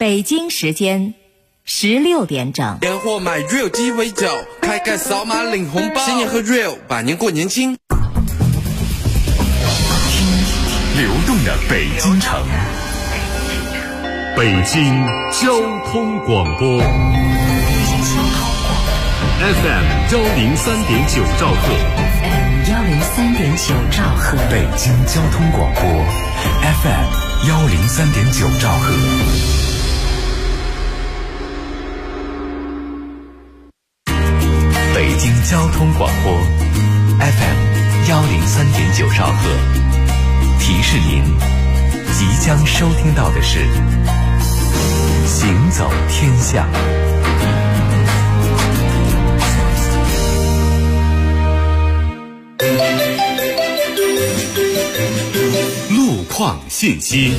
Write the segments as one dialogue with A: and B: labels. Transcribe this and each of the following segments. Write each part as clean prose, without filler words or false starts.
A: 北京时间16点整。
B: 年货买 real 鸡尾酒，开盖扫码领红包，新年喝 real， 百年过年轻。
C: 流动的北京城，北京交通广播 FM 103.9兆赫，
A: 103.9兆赫，
C: 北京交通广播 FM 103.9兆赫。北京交通广播 FM 103.9兆赫，提示您即将收听到的是行走天下。路况信息。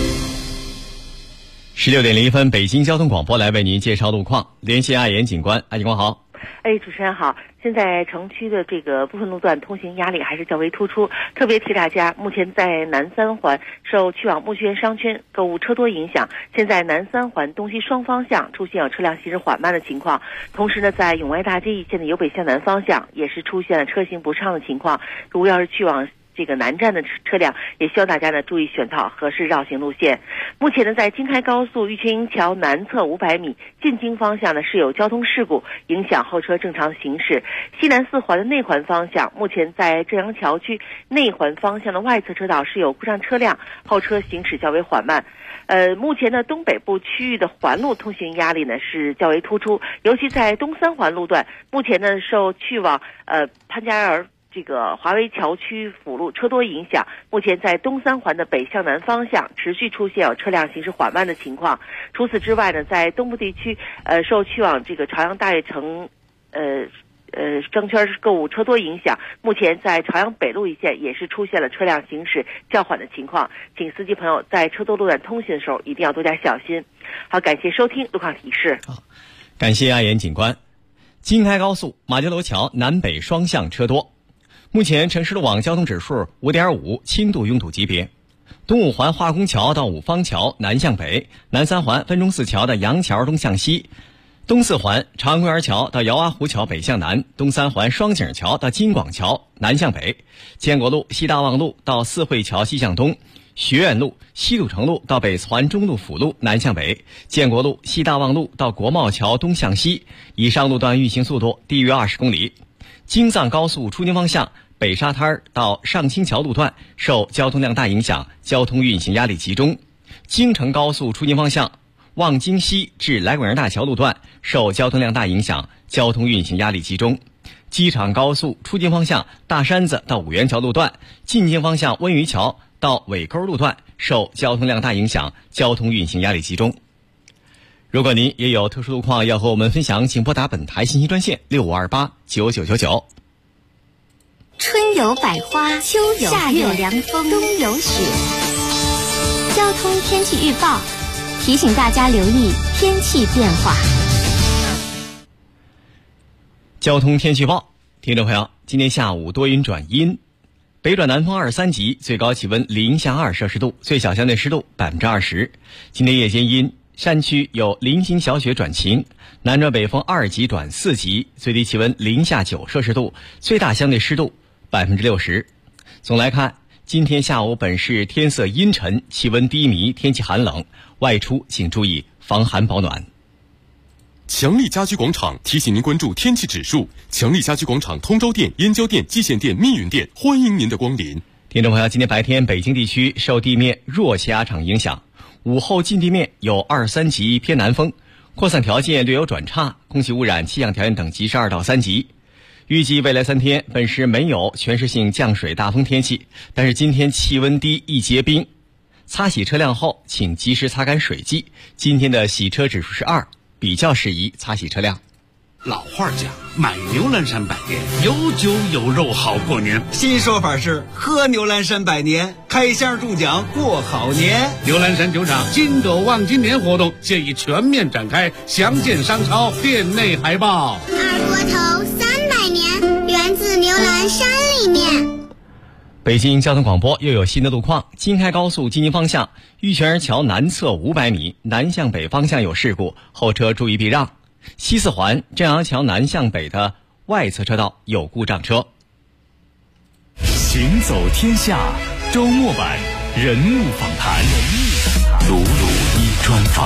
D: 16点01分，北京交通广播来为您介绍路况。连线阿岩警官，阿警官好。
E: 主持人好。现在城区的这个部分路段通行压力还是较为突出，特别提大家，目前在南三环受去往木樨园商圈购物车多影响，现在南三环东西双方向出现有车辆行驶缓慢的情况。同时呢，在永外大街一线的由北向南方向也是出现了车行不畅的情况。如果要是去往这个南站的车辆，也希望大家呢注意选套合适绕行路线。目前呢，在京开高速玉泉营桥南侧500米进京方向呢是有交通事故，影响后车正常行驶。西南四环的内环方向，目前在正阳桥区内环方向的外侧车道是有故障车辆，后车行驶较为缓慢。目前呢，东北部区域的环路通行压力呢是较为突出，尤其在东三环路段，目前呢受去往潘家园这个华威桥区辅路车多影响，目前在东三环的北向南方向持续出现有车辆行驶缓慢的情况。除此之外呢，在东部地区受去往这个朝阳大悦城商圈购物车多影响，目前在朝阳北路一线也是出现了车辆行驶较缓的情况，请司机朋友在车多路段通行的时候一定要多加小心。好，感谢收听路况提示。
D: 好，感谢阿岩警官。京开高速马家楼桥南北双向车多，目前城市路网交通指数 5.5 轻度拥堵级别。东五环化工桥到五方桥南向北，南三环分钟寺桥的杨桥东向西，东四环长安公园桥到姚洼湖桥北向南，东三环双井桥到金广桥南向北，建国路西大望路到四惠桥西向东，学院路西土城路到北四环中路辅路南向北，建国路西大望路到国贸桥东向西，以上路段运行速度低于20公里。京藏高速出京方向北沙滩到上清桥路段受交通量大影响，交通运行压力集中。京承高速出京方向望京西至来广园大桥路段受交通量大影响，交通运行压力集中。机场高速出京方向大山子到五元桥路段，进京方向温榆桥到尾沟路段受交通量大影响，交通运行压力集中。如果您也有特殊路况要和我们分享，请拨打本台信息专线65289999。
F: 春有百花，秋有夏有凉风，冬有雪。交通天气预报提醒大家留意天气变化。
D: 交通天气预报，听众朋友，今天下午多云转阴，北转南风2、3级，最高气温0下2摄氏度，最小相对湿度20%。今天夜间阴，山区有零星小雪转晴，南转北风2级转4级，最低气温0下9摄氏度，最大相对湿度60%。总来看，今天下午本市天色阴沉，气温低迷，天气寒冷，外出请注意防寒保暖。
C: 强力家居广场提醒您关注天气指数。强力家居广场通州店、燕郊店、蓟县店、密云店欢迎您的光临。
D: 听众朋友，今天白天北京地区受地面弱气压场影响，午后近地面有2、3级偏南风，扩散条件略有转差，空气污染气象条件等级是2到3级。预计未来3天本市没有全市性降水大风天气，但是今天气温低易结冰，擦洗车辆后请及时擦干水迹。今天的洗车指数是2，比较适宜擦洗车辆。
G: 老话讲，买牛栏山百年，有酒有肉好过年。
H: 新说法是喝牛栏山百年，开箱中奖过好年。
G: 牛栏山酒厂金斗望今年活动现已全面展开，详见商超店内海报。
I: 二锅头300年，源自牛栏山里面。
D: 北京交通广播又有新的路况，京开高速京津方向玉泉儿桥南侧500米，南向北方向有事故，后车注意避让。西四环正阳桥南向北的外侧车道有故障车。
C: 行走天下周末版人物访谈，鲁鲁一专访。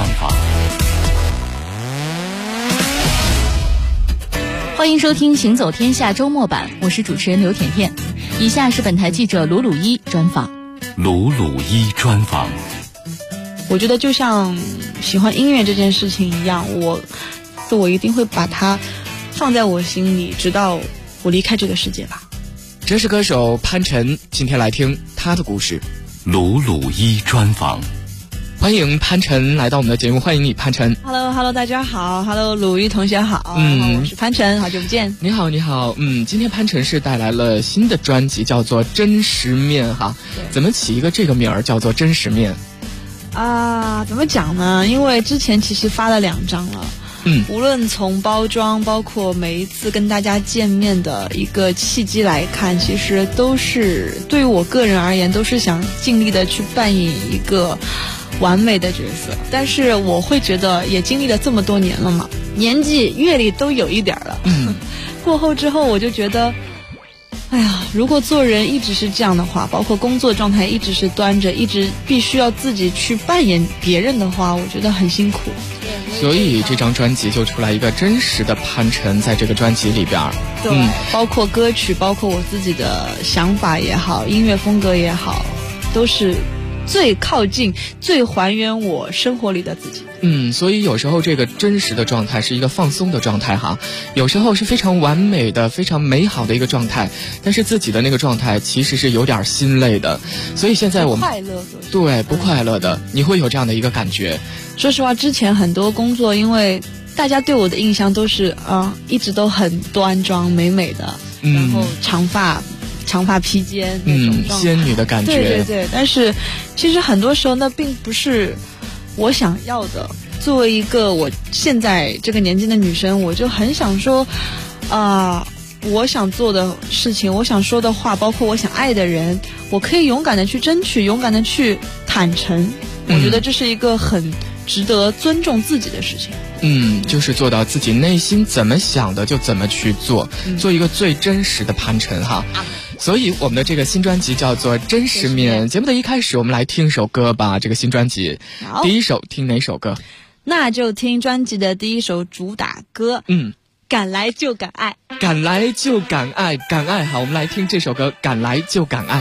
A: 欢迎收听行走天下周末版，我是主持人刘甜甜。以下是本台记者鲁鲁一专访。
C: 鲁鲁一专访。
I: 我觉得就像喜欢音乐这件事情一样，我一定会把它放在我心里，直到我离开这个世界吧。
J: 真实歌手潘辰，今天来听他的故事。
C: 鲁鲁一专访。
J: 欢迎潘辰来到我们的节目，欢迎你潘辰。
I: Hello， 大家好 ，Hello， 鲁豫同学好，我是潘辰，好久不见。
J: 你好，今天潘辰是带来了新的专辑，叫做《真实面》哈。怎么起一个这个名儿叫做《真实面》
I: 啊？怎么讲呢？因为之前其实发了2张了。无论从包装，包括每一次跟大家见面的一个契机来看，其实都是对于我个人而言，都是想尽力的去扮演一个完美的角色。但是我会觉得，也经历了这么多年了嘛，年纪阅历都有一点了。过后之后，我就觉得，哎呀，如果做人一直是这样的话，包括工作状态一直是端着，一直必须要自己去扮演别人的话，我觉得很辛苦。
J: 所以这张专辑就出来一个真实的潘辰，在这个专辑里边，
I: 包括歌曲，包括我自己的想法也好，音乐风格也好，都是最靠近、最还原我生活里的自己。
J: 所以有时候这个真实的状态是一个放松的状态哈，有时候是非常完美的、非常美好的一个状态，但是自己的那个状态其实是有点心累的。所以现在我们不快乐的，你会有这样的一个感觉。
I: 说实话，之前很多工作，因为大家对我的印象都是一直都很端庄美美的，然后长发披肩那种状态，
J: 仙女的感觉。
I: 对，但是其实很多时候那并不是我想要的。作为一个我现在这个年纪的女生，我就很想说我想做的事情，我想说的话，包括我想爱的人，我可以勇敢的去争取，勇敢的去坦诚。我觉得这是一个很值得尊重自己的事情。
J: 就是做到自己内心怎么想的就怎么去做，做一个最真实的潘辰哈。所以我们的这个新专辑叫做《真实面》。节目的一开始，我们来听首歌吧。这个新专辑第一首听哪首歌？
I: 那就听专辑的第一首主打歌。敢来就敢爱，
J: 敢来就敢爱，敢爱好。我们来听这首歌《敢来就敢爱》。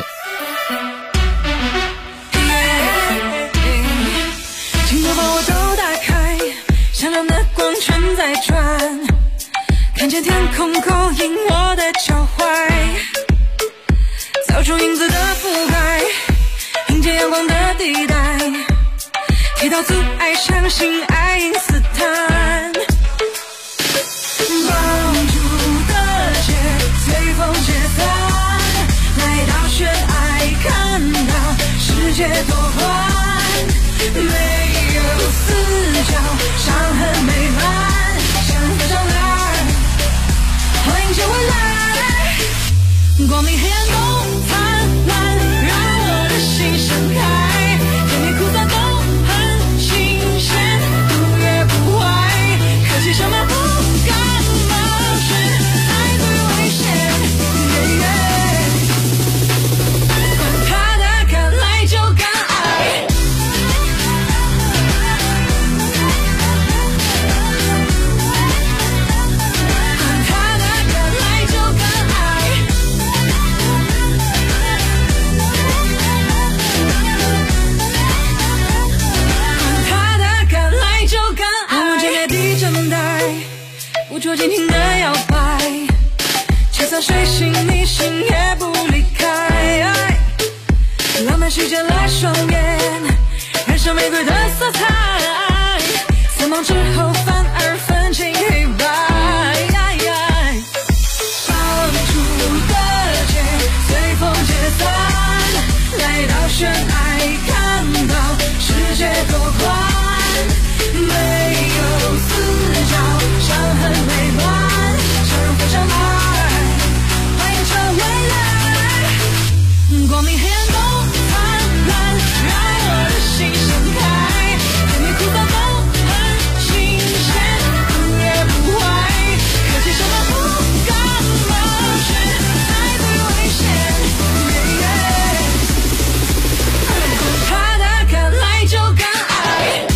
K: 请多把我都打开，闪亮的光圈在转，看见天空勾引我的脚踝，造出影子的覆盖，迎接阳光的地带，提到阻碍，相信爱因斯坦，绑住的结，随风解散，来到悬崖，看到世界多宽，没有死角，伤痕美满，像飞上岸，欢迎接回来，光明黑暗都灿烂，让我的心盛开，甜蜜苦涩都很新鲜，不也不坏，可惜什么不敢冒险，才最危险，管他的，敢来就敢爱。无捉紧停的摇摆，就算水星逆行也不离开，浪漫虚假了双眼，染上玫瑰的色彩，散忙之后反而分清黑白，绑住的结，随风解散，来到悬崖，看到世界多宽，没有死角，伤痕美满，笑容飞上来，欢迎着未来， 光明黑暗都灿烂，让我的心盛开，甜蜜苦涩都很新鲜，不也不坏，可惜什么不敢冒险，才最危险。他的敢爱就敢爱。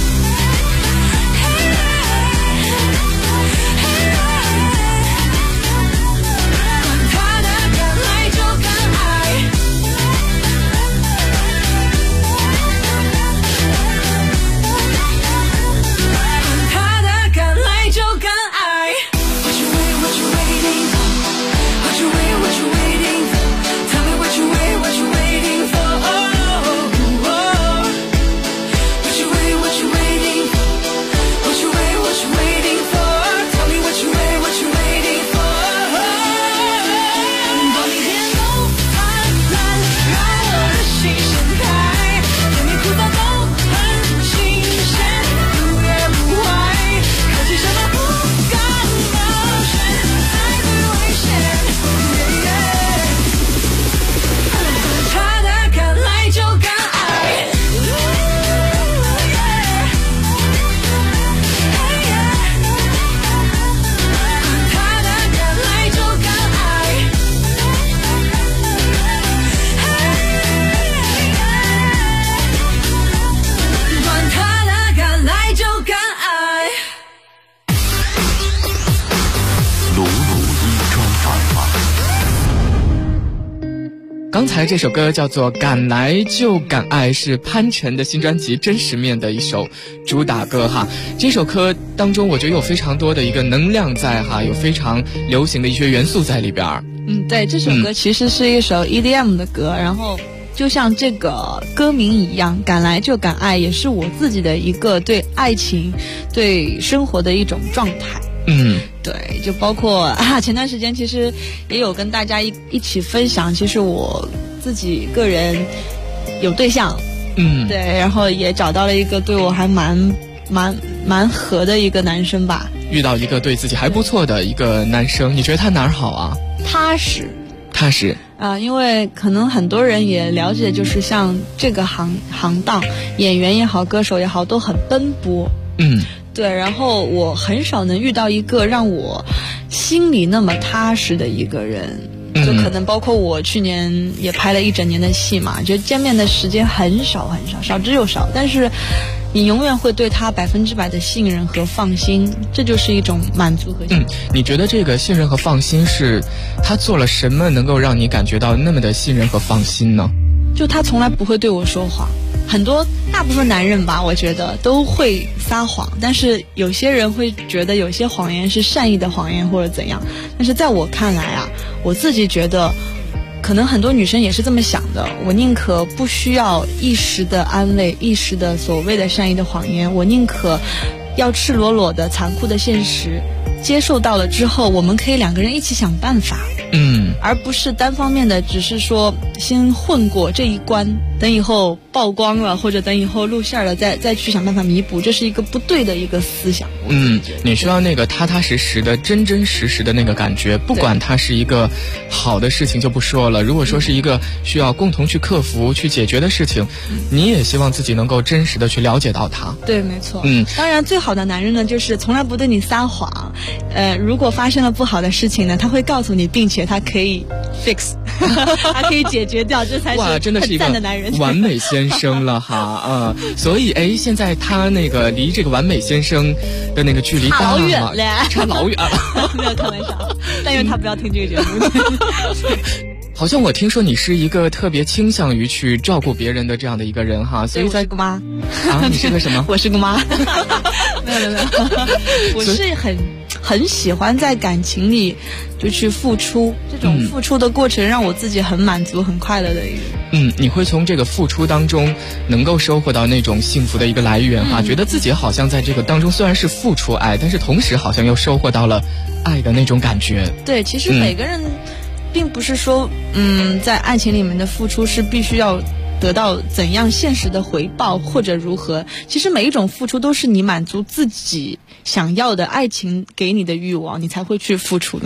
J: 刚才这首歌叫做《敢来就敢爱》，是潘辰的新专辑《真实面》的一首主打歌哈。这首歌当中我觉得有非常多的一个能量在哈，有非常流行的一些元素在里边。
I: 对，这首歌其实是一首 EDM 的歌，然后就像这个歌名一样，敢来就敢爱，也是我自己的一个对爱情对生活的一种状态。对，就包括前段时间其实也有跟大家一起分享，其实我自己个人有对象，对，然后也找到了一个对我还蛮合的一个男生吧。
J: 遇到一个对自己还不错的一个男生，你觉得他哪儿好啊？
I: 踏实因为可能很多人也了解，就是像这个行当，演员也好，歌手也好，都很奔波。对，然后我很少能遇到一个让我心里那么踏实的一个人。就可能包括我去年也拍了一整年的戏嘛，就见面的时间很少很少，少之又少，但是你永远会对他100%的信任和放心，这就是一种满足和幸福。
J: 你觉得这个信任和放心是他做了什么能够让你感觉到那么的信任和放心呢？
I: 就他从来不会对我说谎，大部分男人吧，我觉得都会撒谎，但是有些人会觉得有些谎言是善意的谎言或者怎样，但是在我看来啊，我自己觉得可能很多女生也是这么想的，我宁可不需要一时的安慰，一时的所谓的善意的谎言，我宁可要赤裸裸的残酷的现实，接受到了之后，我们可以两个人一起想办法，而不是单方面的只是说先混过这一关，等以后曝光了或者等以后露馅了再去想办法弥补，这是一个不对的一个思想。
J: 你需要那个踏踏实实的真真实实的那个感觉，不管它是一个好的事情就不说了，如果说是一个需要共同去克服去解决的事情，你也希望自己能够真实的去了解到它。
I: 对，没错。当然最好的男人呢，就是从来不对你撒谎，如果发生了不好的事情呢，他会告诉你，并且他可以 fix 他可以解决掉，这才是很赞的男人。
J: 完美先生了哈所以现在他那个离这个完美先生的那个距离
I: 差老远了，
J: 差老远了。
I: 没有开玩笑，但愿他不要听这个节目。
J: 好像我听说你是一个特别倾向于去照顾别人的这样的一个人哈，所以
I: 我是个妈
J: 你是个什么？
I: 我是个妈。没有，我是很喜欢在感情里就去付出，这种付出的过程让我自己很满足很快乐的一个。
J: 你会从这个付出当中能够收获到那种幸福的一个来源哈，觉得自己好像在这个当中虽然是付出爱，但是同时好像又收获到了爱的那种感觉。
I: 对，其实每个人并不是说在爱情里面的付出是必须要得到怎样现实的回报或者如何，其实每一种付出都是你满足自己想要的爱情给你的欲望，你才会去付出的嘛。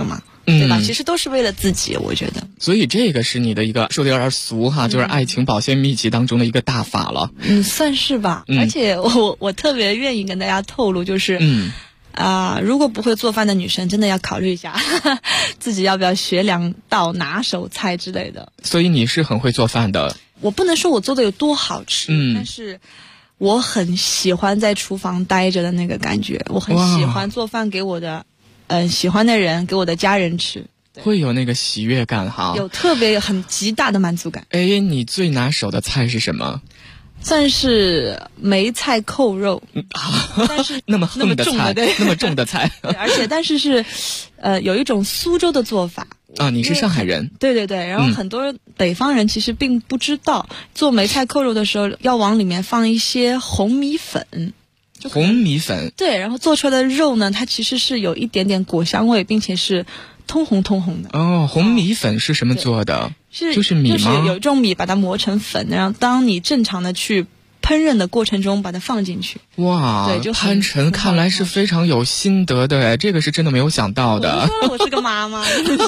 I: 对吧？其实都是为了自己，我觉得。
J: 所以这个是你的一个说的有点俗哈，就是爱情保鲜秘籍当中的一个大法了。
I: 算是吧。而且我特别愿意跟大家透露，就是如果不会做饭的女生，真的要考虑一下自己要不要学2道拿手菜之类的。
J: 所以你是很会做饭的。
I: 我不能说我做的有多好吃，但是我很喜欢在厨房待着的那个感觉，我很喜欢做饭给我的喜欢的人，给我的家人吃，
J: 会有那个喜悦感哈，
I: 有特别很极大的满足感。
J: 你最拿手的菜是什么？
I: 算是梅菜扣肉，但是
J: 那么重的菜，那么重的菜，
I: 而且但是是有一种苏州的做法
J: 啊。你是上海人？
I: 对，然后很多北方人其实并不知道，做梅菜扣肉的时候要往里面放一些红米粉。
J: 红米粉？对，
I: 然后做出来的肉呢，它其实是有一点点果香味，并且是通红的。
J: 哦，红米粉是什么做的？就是米吗？
I: 就是有一种米把它磨成粉，然后当你正常的去烹饪的过程中把它放进去。
J: 哇，对，潘晨看来是非常有心得的，这个是真的没有想到的。
I: 我是个妈妈。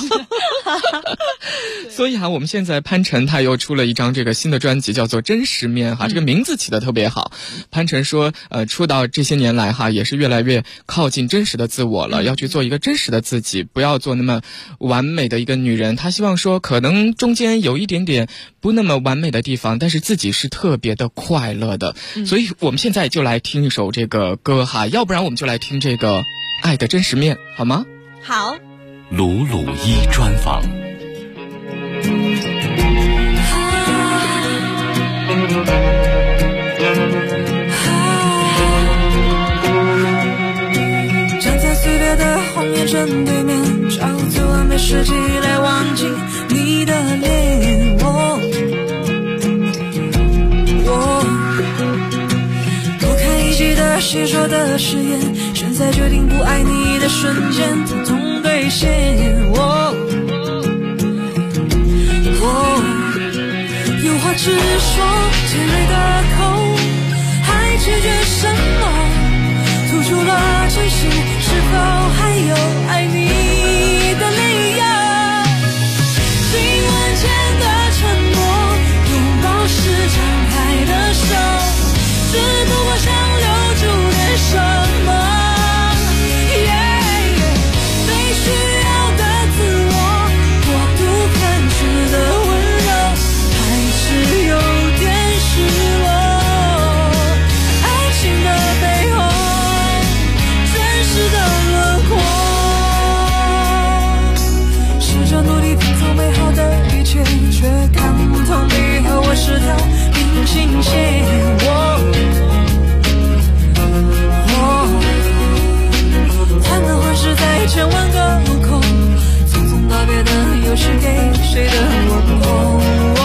J: 所以我们现在潘晨他又出了一张这个新的专辑，叫做《真实面》哈，这个名字起得特别好。潘晨说，出道这些年来也是越来越靠近真实的自我了，要去做一个真实的自己，不要做那么完美的一个女人。他希望说，可能中间有一点点不那么完美的地方，但是自己是特别的快乐的。所以我们现在就来听一首这个歌哈，要不然我们就来听这个《爱的真实面》，好吗？
I: 好。
C: 鲁鲁一专访。
K: 站在岁月的红叶正对面，找最完美时机来忘记你的脸。多看一集的谁说的誓言，现在决定不爱你的瞬间，通通兑现。有话直说，尖锐的口还拒绝什么？吐出了真心，是否还有爱你的理由？亲吻前的承诺，拥抱时张开的手，只不过想留住点什么。被需要的自我，过度偏执的温柔，还是有点失落。爱情的背后，真实的轮廓，试着努力拼凑美好的一切，却看不透你和我是条平行线。谈的话是在千万个路口，匆匆道别的又是给谁的问候？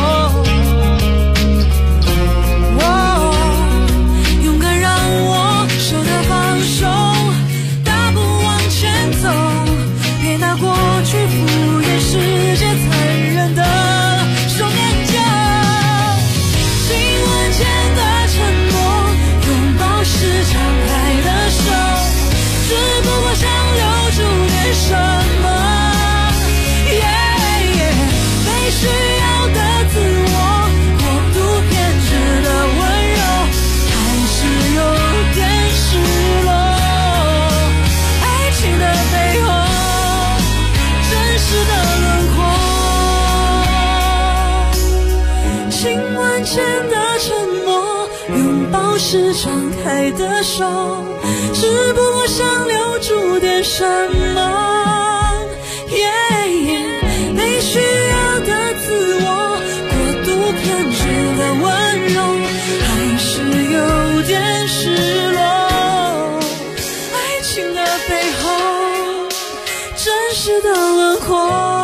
K: 勇敢让我舍得放手，大步往前走，别拿过去敷衍世界残忍的手念旧。亲吻前的承诺，拥抱时张开的手，只不过想留住点什么。被需要的自我，过度偏执的温柔，还是有点失落。爱情的背后，真实的轮廓。亲吻前的承诺，拥抱时张开的手，只不过想留住点什么。被需要的自我，过度偏执的温柔，还是有点失落。爱情的背后，真实的轮廓。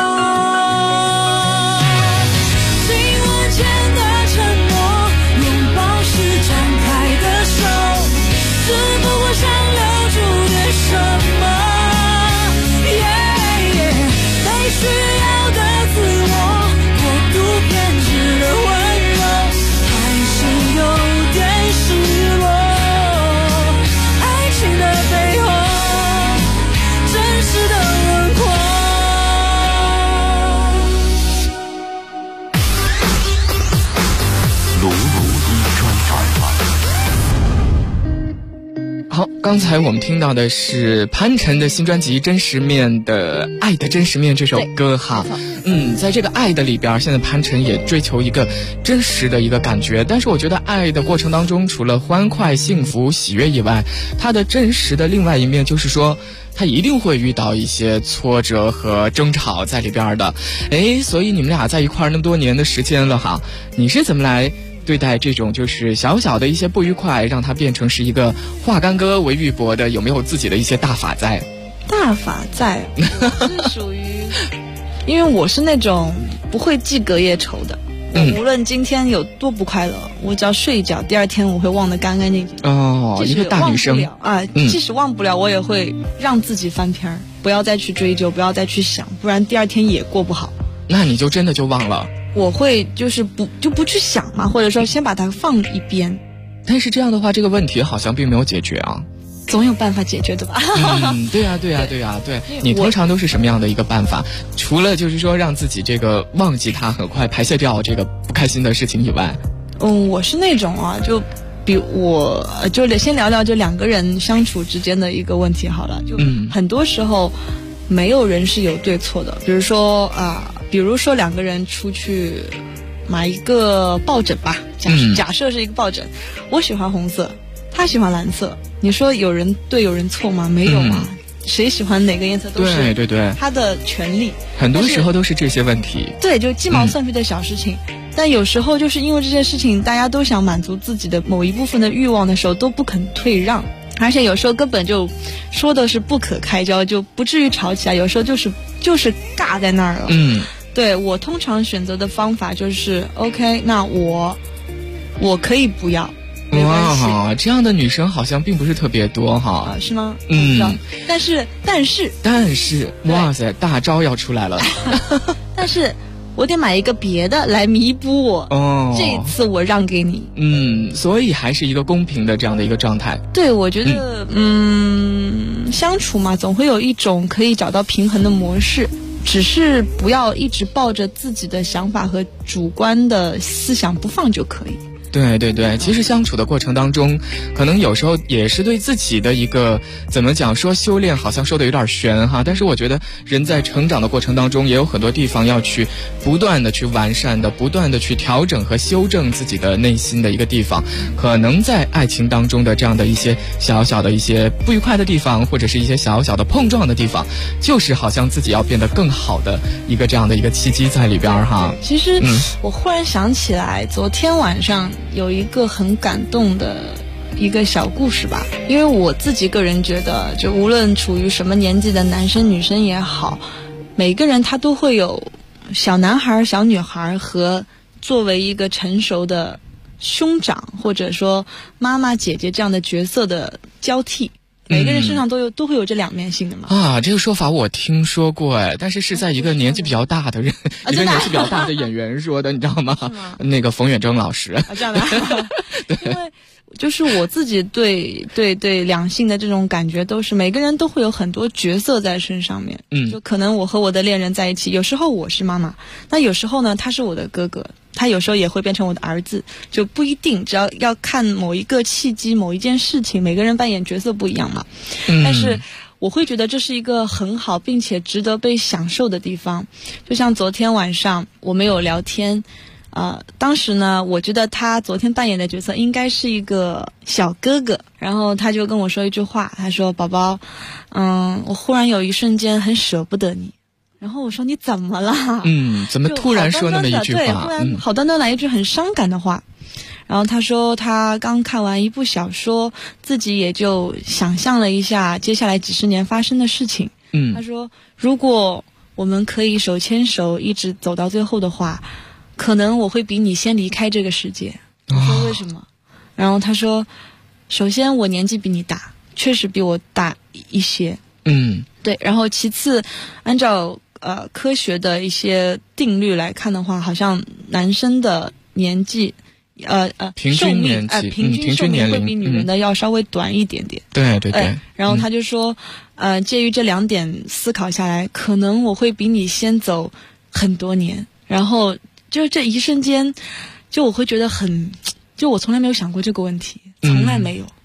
J: 刚才我们听到的是潘辰的新专辑《真实面》的《爱的真实面》这首歌哈。在这个爱的里边，现在潘辰也追求一个真实的一个感觉，但是我觉得爱的过程当中，除了欢快、幸福、喜悦以外，它的真实的另外一面就是说，他一定会遇到一些挫折和争吵在里边的。所以你们俩在一块儿那么多年的时间了哈，你是怎么来对待这种就是小小的一些不愉快，让它变成是一个化干戈为玉帛的？有没有自己的一些大法在？
I: 大法在是属于，因为我是那种不会记隔夜仇的。无论今天有多不快乐，我只要睡一觉，第二天我会忘得干干净净。
J: 一个大女生
I: 即使忘不了，我也会让自己翻篇儿，不要再去追究，不要再去想，不然第二天也过不好。
J: 那你就真的就忘了？
I: 我会就是不去想嘛，或者说先把它放一边。
J: 但是这样的话，这个问题好像并没有解决啊。
I: 总有办法解决的吧？
J: 对呀。你通常都是什么样的一个办法？除了就是说让自己这个忘记它，很快排泄掉这个不开心的事情以外，
I: 我是那种就比我就得先聊聊这两个人相处之间的一个问题好了。就很多时候没有人是有对错的。比如说两个人出去买一个抱枕吧，假设是一个抱枕，我喜欢红色，他喜欢蓝色，你说有人对有人错吗？没有啊。谁喜欢哪个颜色都是
J: 对
I: 他的权利。
J: 很多时候都是这些问题。
I: 对，就鸡毛蒜皮的小事情。但有时候就是因为这些事情，大家都想满足自己的某一部分的欲望的时候，都不肯退让，而且有时候根本就说的是不可开交，就不至于吵起来，有时候就是尬在那儿了。对，我通常选择的方法就是 OK， 那我可以不要，没关系。
J: 这样的女生好像并不是特别多哈。
I: 是吗？但是
J: 哇塞，大招要出来了。
I: 但是我得买一个别的来弥补我。这一次我让给你。
J: 所以还是一个公平的这样的一个状态。
I: 对，我觉得相处嘛，总会有一种可以找到平衡的模式，只是不要一直抱着自己的想法和主观的思想不放就可以。
J: 对，其实相处的过程当中，可能有时候也是对自己的一个怎么讲，说修炼好像说的有点玄哈，但是我觉得人在成长的过程当中，也有很多地方要去不断的去完善的，不断的去调整和修正自己的内心的一个地方。可能在爱情当中的这样的一些小小的一些不愉快的地方，或者是一些小小的碰撞的地方，就是好像自己要变得更好的一个这样的一个契机在里边哈。
I: 其实我忽然想起来，昨天晚上有一个很感动的一个小故事吧。因为我自己个人觉得，就无论处于什么年纪的男生女生也好，每个人他都会有小男孩小女孩和作为一个成熟的兄长或者说妈妈姐姐这样的角色的交替。每个人身上都会有这两面性的嘛。
J: 这个说法我听说过但是是在一个年纪比较大的人，一个年纪比较大的演员说的，你知道吗？那个冯远征老师。
I: 这样的。对，因为就是我自己对两性的这种感觉，都是每个人都会有很多角色在身上面。就可能我和我的恋人在一起，有时候我是妈妈，那有时候呢他是我的哥哥，他有时候也会变成我的儿子，就不一定，只要看某一个契机某一件事情，每个人扮演角色不一样嘛。但是我会觉得这是一个很好并且值得被享受的地方。就像昨天晚上我们有聊天，当时呢我觉得他昨天扮演的角色应该是一个小哥哥，然后他就跟我说一句话，他说宝宝，我忽然有一瞬间很舍不得你。然后我说你怎么了？
J: 怎么突然说那么一句话？
I: 对，忽然好端端来一句很伤感的话。然后他说他刚看完一部小说，自己也就想象了一下接下来几十年发生的事情。他说如果我们可以手牵手一直走到最后的话，可能我会比你先离开这个世界。我说为什么？然后他说首先我年纪比你大，确实比我大一些。对，然后其次按照科学的一些定律来看的话，好像男生的年纪
J: 平均年纪
I: 平均寿命会比女人的要稍微短一点点。
J: 对。
I: 然后他就说介于这两点思考下来，可能我会比你先走很多年。然后就这一瞬间，就我会觉得就我从来没有想过这个问题，从来没有。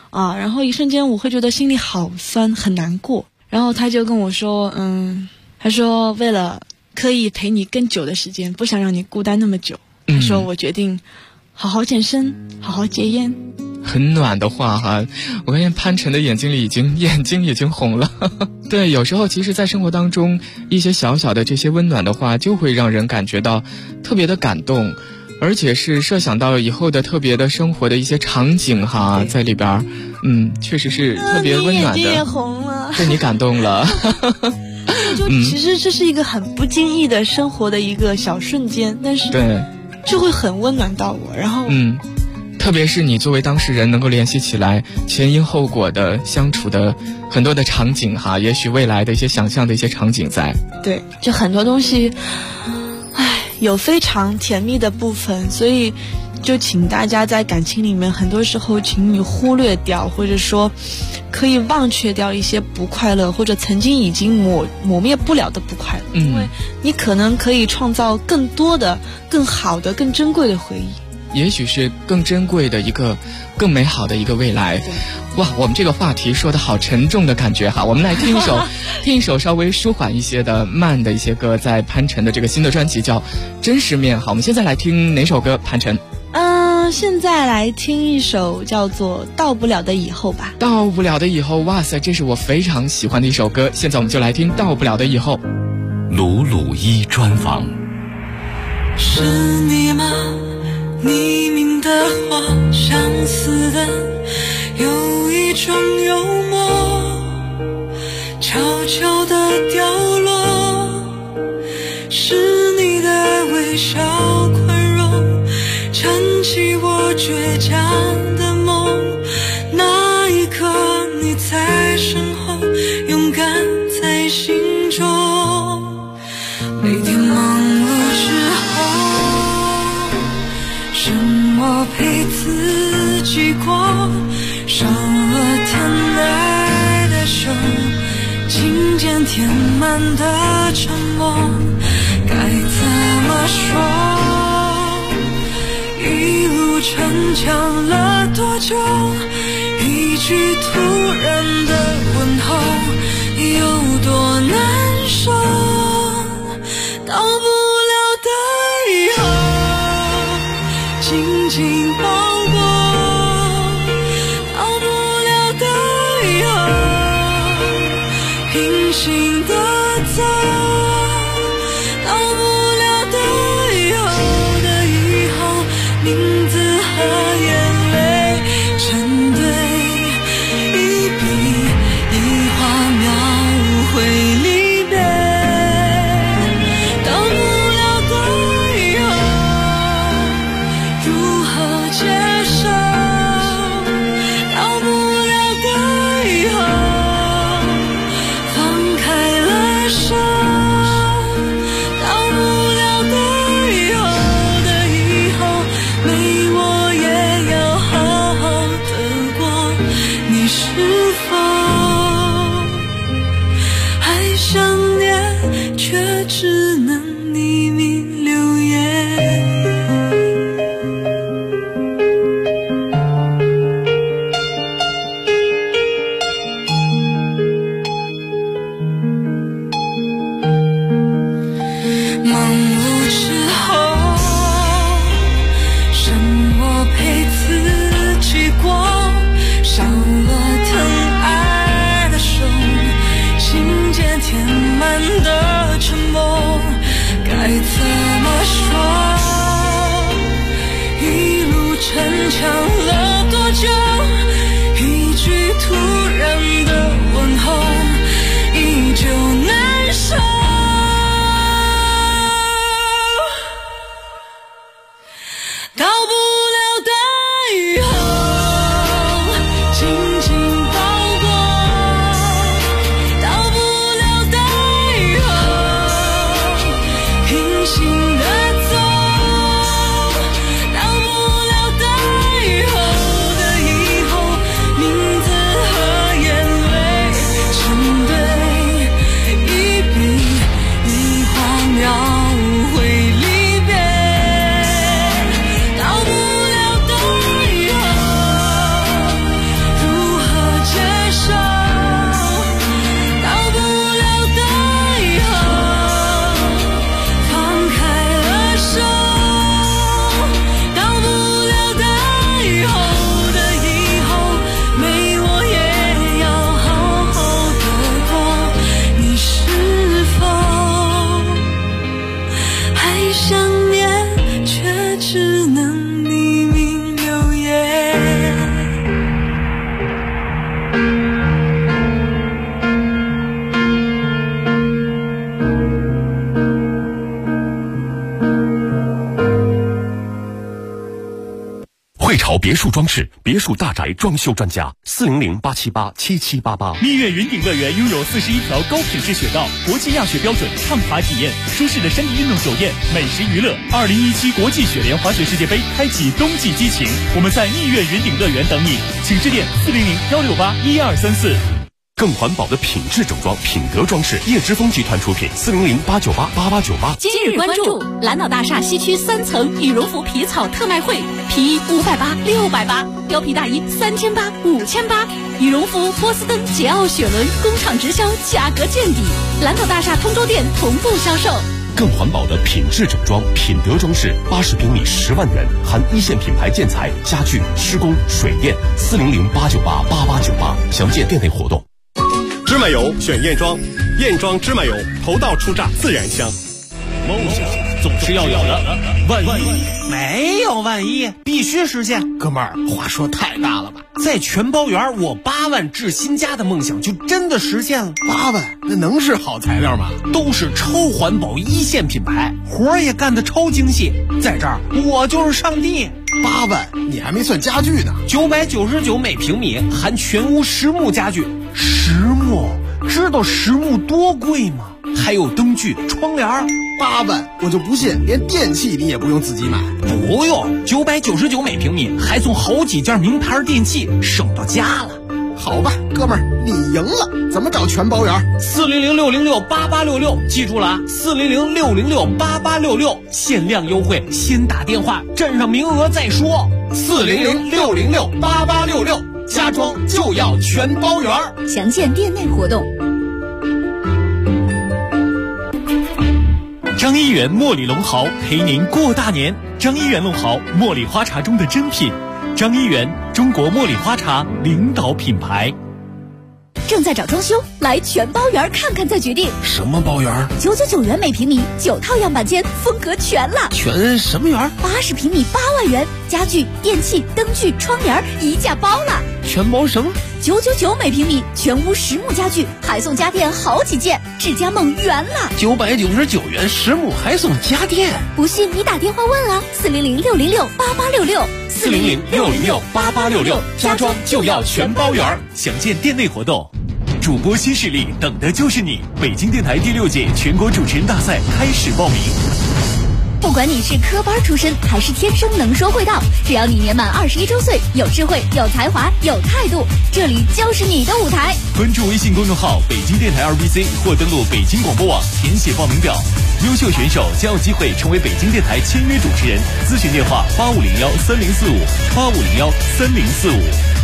I: 然后一瞬间我会觉得心里好酸，很难过。然后他就跟我说，他说为了可以陪你更久的时间，不想让你孤单那么久，他说我决定好好健身，好好戒烟。
J: 很暖的话哈，我发现潘晨的眼睛已经红了。对，有时候其实在生活当中一些小小的这些温暖的话，就会让人感觉到特别的感动，而且是设想到以后的特别的生活的一些场景哈，在里边确实是特别温暖的。
I: 你眼睛也红了，
J: 被你感动了。
I: 就其实这是一个很不经意的生活的一个小瞬间，但是
J: 对，
I: 就会很温暖到我。然后
J: 特别是你作为当事人能够联系起来前因后果的相处的很多的场景哈，也许未来的一些想象的一些场景在。
I: 对，就很多东西有非常甜蜜的部分，所以就请大家在感情里面很多时候请你忽略掉，或者说可以忘却掉一些不快乐，或者曾经已经抹灭不了的不快乐，因为你可能可以创造更多的更好的更珍贵的回忆，
J: 也许是更珍贵的一个更美好的一个未来。哇，我们这个话题说的好沉重的感觉哈，我们来听一首稍微舒缓一些的慢的一些歌，在潘晨的这个新的专辑叫《真实面》。好，我们现在来听哪首歌？潘晨
I: 现在来听一首叫做《到不了的以后》吧。
J: 到不了的以后，哇塞，这是我非常喜欢的一首歌。现在我们就来听《到不了的以后》。
C: 鲁鲁一专访。
K: 是你吗？匿名的话，相似的有一种幽默，悄悄的掉落。是你的微笑宽容，撑起我倔强的梦。那一刻你在身后，勇敢在心中。每天忙碌之后，剩我陪自己过，少了疼爱的手，渐渐填满的沉默，该怎么说？一路逞强了多久？一句突然的问候，有多难受？到不了的以后，紧紧抱过。到不了的以后，平行的走。到不了的以后的以后，名字和眼泪成对，一笔一画描绘离别。到不了的以后，如何接受？到不了的以后，放开了手。到不了的以后的以后，没我也要好好的过。你是否还想念，却只能匿名留言？忙碌之后，剩我陪自己过，少了疼爱的手，心间填满的沉默，该怎么说？一路逞强了多久？一句突然的问候，依旧难受。到不了的以后，紧紧抱过。到不了的以后，平行的走。到不了的以后，
L: 潮别墅装饰，别墅大宅装修专家，400-878-7788。
M: 蜜月云顶乐园拥有41条高品质雪道，国际亚雪标准，畅滑体验，舒适的山地运动酒店，美食娱乐。2017国际雪联滑雪世界杯开启冬季激情，我们在蜜月云顶乐园等你，请致电400-168-1234。
L: 更环保的品质整装，品德装饰，叶之峰集团出品，400-898-8898。
A: 今日关注蓝岛大厦西区3层羽绒服皮草特卖会，皮衣580、680，貂皮大衣3800、5800，羽绒服波司登、捷奥雪伦工厂直销，价格见底。蓝岛大厦通州店同步销售。
L: 更环保的品质整装，品德装饰，80平米10万元，含一线品牌建材、家具、施工、水电，400-898-8898。详见店内活动。
N: 芝麻油选燕庄，燕庄芝麻油头道出榨，自然香。
M: 梦想总是要有的，万一
O: 没有万一，必须实现。哥们儿，话说太大了吧？在全包园，我8万置新家的梦想就真的实现了。
N: 8万，那能是好材料吗？
O: 都是超环保一线品牌，活儿也干得超精细。在这儿，我就是上帝。
N: 8万，你还没算家具呢。
O: 999每平米，含全屋实木家具。实木，知道实木多贵吗？还有灯具、窗帘。
N: 8万，我就不信连电器你也不用自己买。
O: 不用，999每平米，还送好几件名牌电器，省到家了。
N: 好吧，哥们儿，你赢了。怎么找全包圆
O: ？400-606-8866，记住了啊，400-606-8866，限量优惠，先打电话，占上名额再说。400-606-8866。家装就要全包圆，
F: 详见店内活动。
M: 张一元茉莉龙毫陪您过大年。张一元龙毫，茉莉花茶中的珍品。张一元，中国茉莉花茶领导品牌。
F: 正在找装修，来全包园看看再决定。
N: 什么包园
F: ？999元每平米，9套样板间，风格全了。
N: 全什么园
F: ？80平米8万元，家具、电器、灯具、窗帘一价包了。
N: 全包什么
F: ？999每平米，全屋实木家具，还送家电好几件，置家梦圆了。
N: 999元实木还送家电，
F: 不信你打电话问啊，400-606-8866。
M: 400-606-8866，家装就要全包圆，详见店内活动。主播新势力，等的就是你！北京电台第6届全国主持人大赛开始报名。
F: 不管你是科班出身还是天生能说会道，只要你年满21周岁，有智慧、有才华、有态度，这里就是你的舞台。
M: 关注微信公众号北京电台2BC 或登录北京广播网填写报名表，优秀选手将有机会成为北京电台签约主持人。咨询电话8501-3045，8501-3045。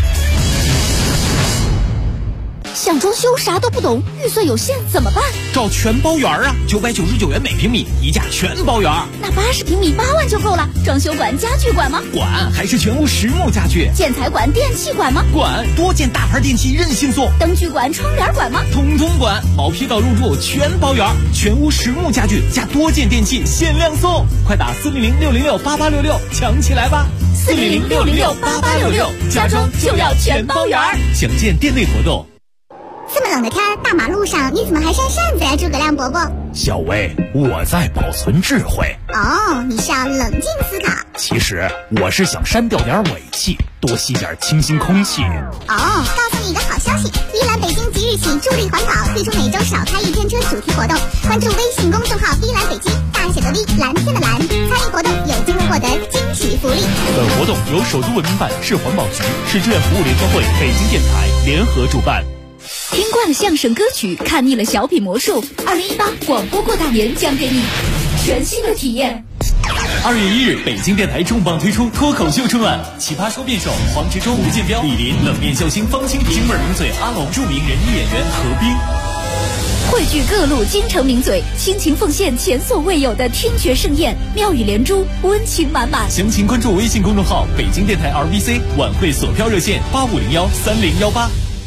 F: 想装修啥都不懂，预算有限怎么办？
O: 找全包圆啊，999元每平米，一价全包圆。
F: 那80平米8万就够了。装修管、家具管吗？
O: 管，还是全屋实木家具。
F: 建材管、电器管吗？
O: 管，多件大牌电器任性送。
F: 灯具管、窗帘管吗？
O: 统统管，毛坯到入住全包圆，全屋实木家具加多件电器限量送。快打400-606-8866，抢起来吧
F: ！400-606-8866，家装就要全包圆。
M: 详见店内活动。
P: 这么冷的天，大马路上你怎么还扇扇子呀，诸葛亮伯伯？
Q: 小薇，我在保存智慧。
P: 哦，你是要冷静思考。
Q: 其实我是想删掉点尾气，多吸点清新空气。
P: 哦，告诉你一个好消息，碧蓝北京即日起助力环保，推出每周少开1天车主题活动。关注微信公众号碧蓝北京，大写的 V， 蓝天的蓝，参与活动有机会获得惊喜福利。
M: 本活动由首都文明办、市环保局、市志愿服务联合会、北京电台联合主办。
F: 听惯了相声歌曲，看腻了小品魔术，2018广播过大年将给你全新的体验。
M: 2月1日，北京电台重磅推出脱口秀春晚，奇葩说辩手黄执中、吴建彪、李林，冷面笑星方清平，京味名嘴阿龙，著名人艺演员何冰，
F: 汇聚各路京城名嘴，倾情奉献前所未有的听觉盛宴，妙语连珠，温情满满。
M: 详情关注微信公众号北京电台 RBC， 晚会索票热线8501-3018。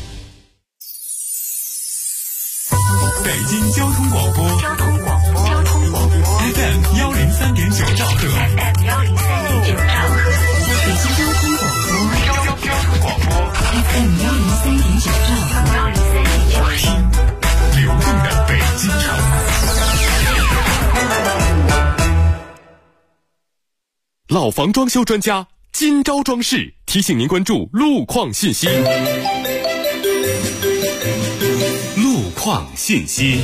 C: 北京交通广播，FM 103.9兆赫，
F: 北京交通广播，FM 103.9兆赫，
C: 听流动的北京城。
L: 老房装修专家今朝装饰提醒您关注路况信息。路况信息。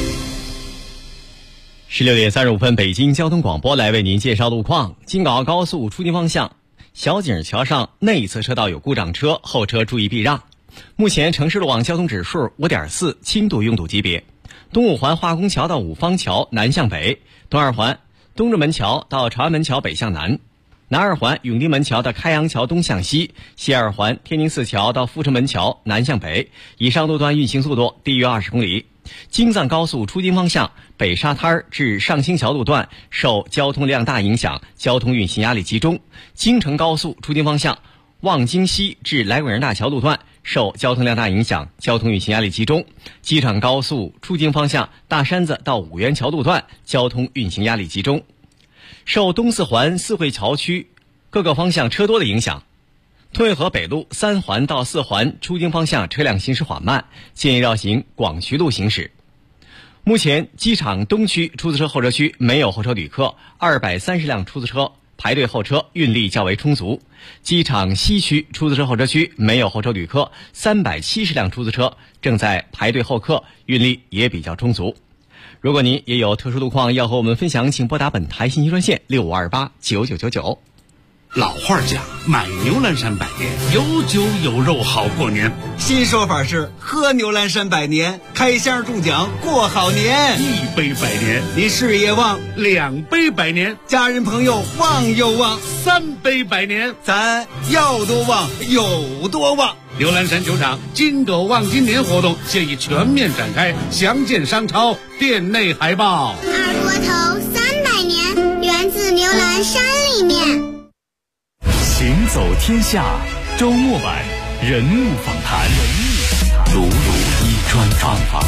D: 16点35分，北京交通广播来为您介绍路况。京港澳高速出京方向，小井桥上内侧车道有故障车，后车注意避让。目前城市路网交通指数 5.4， 轻度拥堵级别。东五环化工桥到五方桥南向北，东二环东直门桥到朝安门桥北向南，南二环永定门桥到开阳桥东向西，西二环天宁寺桥到阜成门桥南向北。以上路段运行速度低于20公里。京藏高速出京方向北沙滩至上清桥路段受交通量大影响，交通运行压力集中。京承高速出京方向望京西至来广人大桥路段受交通量大影响，交通运行压力集中。机场高速出京方向大山子到五元桥路段交通运行压力集中。受东四环四惠桥区各个方向车多的影响，通惠河北路3环到4环出京方向车辆行驶缓慢，建议绕行广渠路行驶。目前机场东区出租车候车区没有候车旅客，230辆出租车排队候车，运力较为充足。机场西区出租车候车区没有候车旅客，370辆出租车正在排队候客，运力也比较充足。如果您也有特殊路况要和我们分享，请拨打本台信息专线65289999。
G: 老话讲，买牛栏山百年，有酒有肉好过年。
H: 新说法是喝牛栏山百年，开箱中奖过好年。
G: 1杯百年，
H: 你事业旺
G: ；2杯百年，
H: 家人朋友旺又旺
G: ；3杯百年，
H: 咱要多旺有多旺。
G: 牛栏山酒厂金狗旺今年活动现已全面展开，详见商超店内海报。
P: 二锅头300年，源自牛栏山里面。
C: 行走天下，周末晚人物访谈，鲁鲁一专访。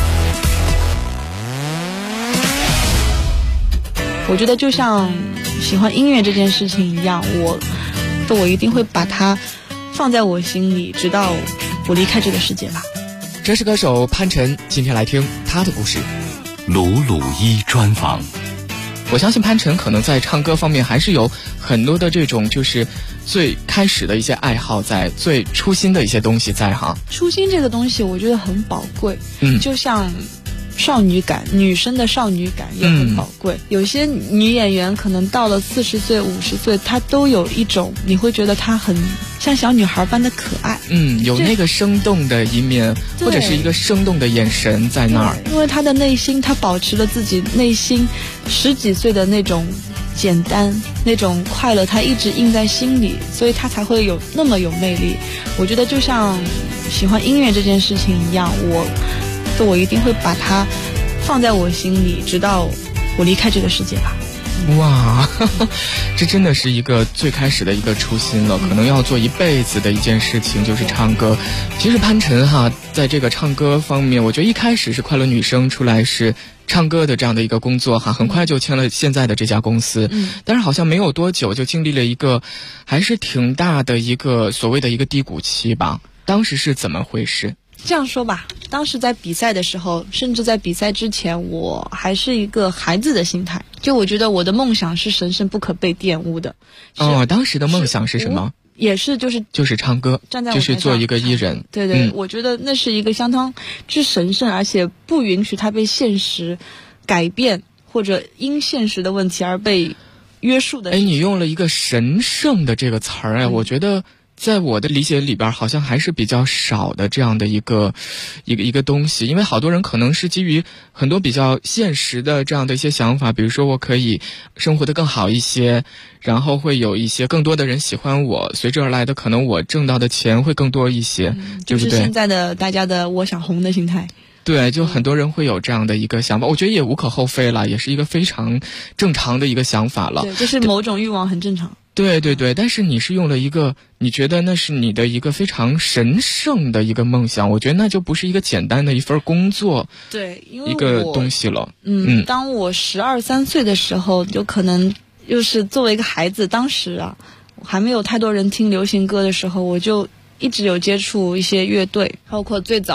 I: 我觉得就像喜欢音乐这件事情一样，我一定会把它放在我心里，直到我离开这个世界吧。
J: 这是歌手潘辰，今天来听他的故事。
C: 鲁鲁一专访。
J: 我相信潘辰可能在唱歌方面还是有很多的这种就是最开始的一些爱好在，最初心的一些东西在哈。
I: 初心这个东西我觉得很宝贵，就像少女感，女生的少女感也很宝贵。有些女演员可能到了40岁50岁，她都有一种你会觉得她很像小女孩般的可爱，
J: 有那个生动的一面，或者是一个生动的眼神在那儿。
I: 因为她的内心，她保持了自己内心10几岁的那种简单，那种快乐，她一直印在心里，所以她才会有那么有魅力。我觉得就像喜欢音乐这件事情一样，我一定会把它放在我心里，直到我离开这个世界吧。
J: 哇，这真的是一个最开始的一个初心了，可能要做一辈子的一件事情就是唱歌。其实潘辰哈，在这个唱歌方面，我觉得一开始是快乐女声出来是唱歌的这样的一个工作哈，很快就签了现在的这家公司，但是好像没有多久就经历了一个还是挺大的一个所谓的一个低谷期吧。当时是怎么回事？
I: 这样说吧，当时在比赛的时候，甚至在比赛之前，我还是一个孩子的心态，就我觉得我的梦想是神圣不可被玷污的。
J: 当时的梦想是什么？
I: 也是就是
J: 唱歌，
I: 站在
J: 就是做一个艺人。
I: 对，我觉得那是一个相当之神圣，而且不允许它被现实改变，或者因现实的问题而被约束的。
J: 你用了一个神圣的这个词儿，我觉得在我的理解里边好像还是比较少的这样的一个东西，因为好多人可能是基于很多比较现实的这样的一些想法，比如说我可以生活得更好一些，然后会有一些更多的人喜欢我，随之而来的可能我挣到的钱会更多一些，
I: 就是现在的大家的我想红的心态。
J: 对，就很多人会有这样的一个想法，我觉得也无可厚非了，也是一个非常正常的一个想法了。
I: 对，就是某种欲望很正常。
J: 对，但是你是用了一个你觉得那是你的一个非常神圣的一个梦想，我觉得那就不是一个简单的一份工作，
I: 对，因为
J: 一个东西了。
I: 当我12、13岁的时候，就可能就是作为一个孩子，当时还没有太多人听流行歌的时候，我就一直有接触一些乐队，包括最早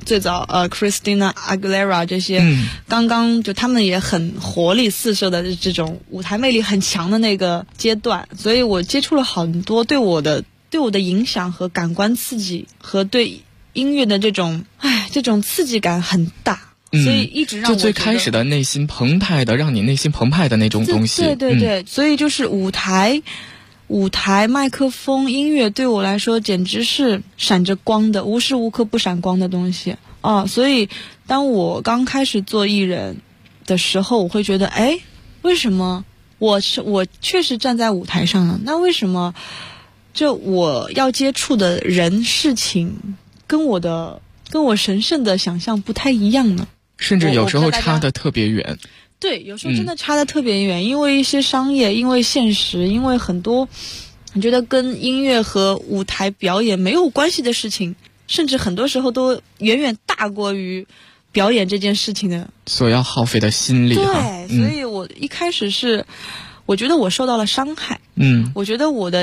I: 最早Christina Aguilera 这些，刚刚就他们也很活力四射的这种舞台魅力很强的那个阶段，所以我接触了很多对我的影响和感官刺激和对音乐的这种刺激感很大。所以一直让我
J: 就最开始的内心澎湃的，让你内心澎湃的那种东西。
I: 对，所以就是舞台、麦克风、音乐对我来说简直是闪着光的，无时无刻不闪光的东西啊！所以当我刚开始做艺人的时候，我会觉得，为什么我确实站在舞台上了，那为什么就我要接触的人事情跟我神圣的想象不太一样呢？
J: 甚至有时候差得特别远。
I: 对，有时候真的差得特别远，因为一些商业，因为现实，因为很多你觉得跟音乐和舞台表演没有关系的事情，甚至很多时候都远远大过于表演这件事情的
J: 所要耗费的心力。
I: 对，所以我一开始我觉得我受到了伤害。我觉得我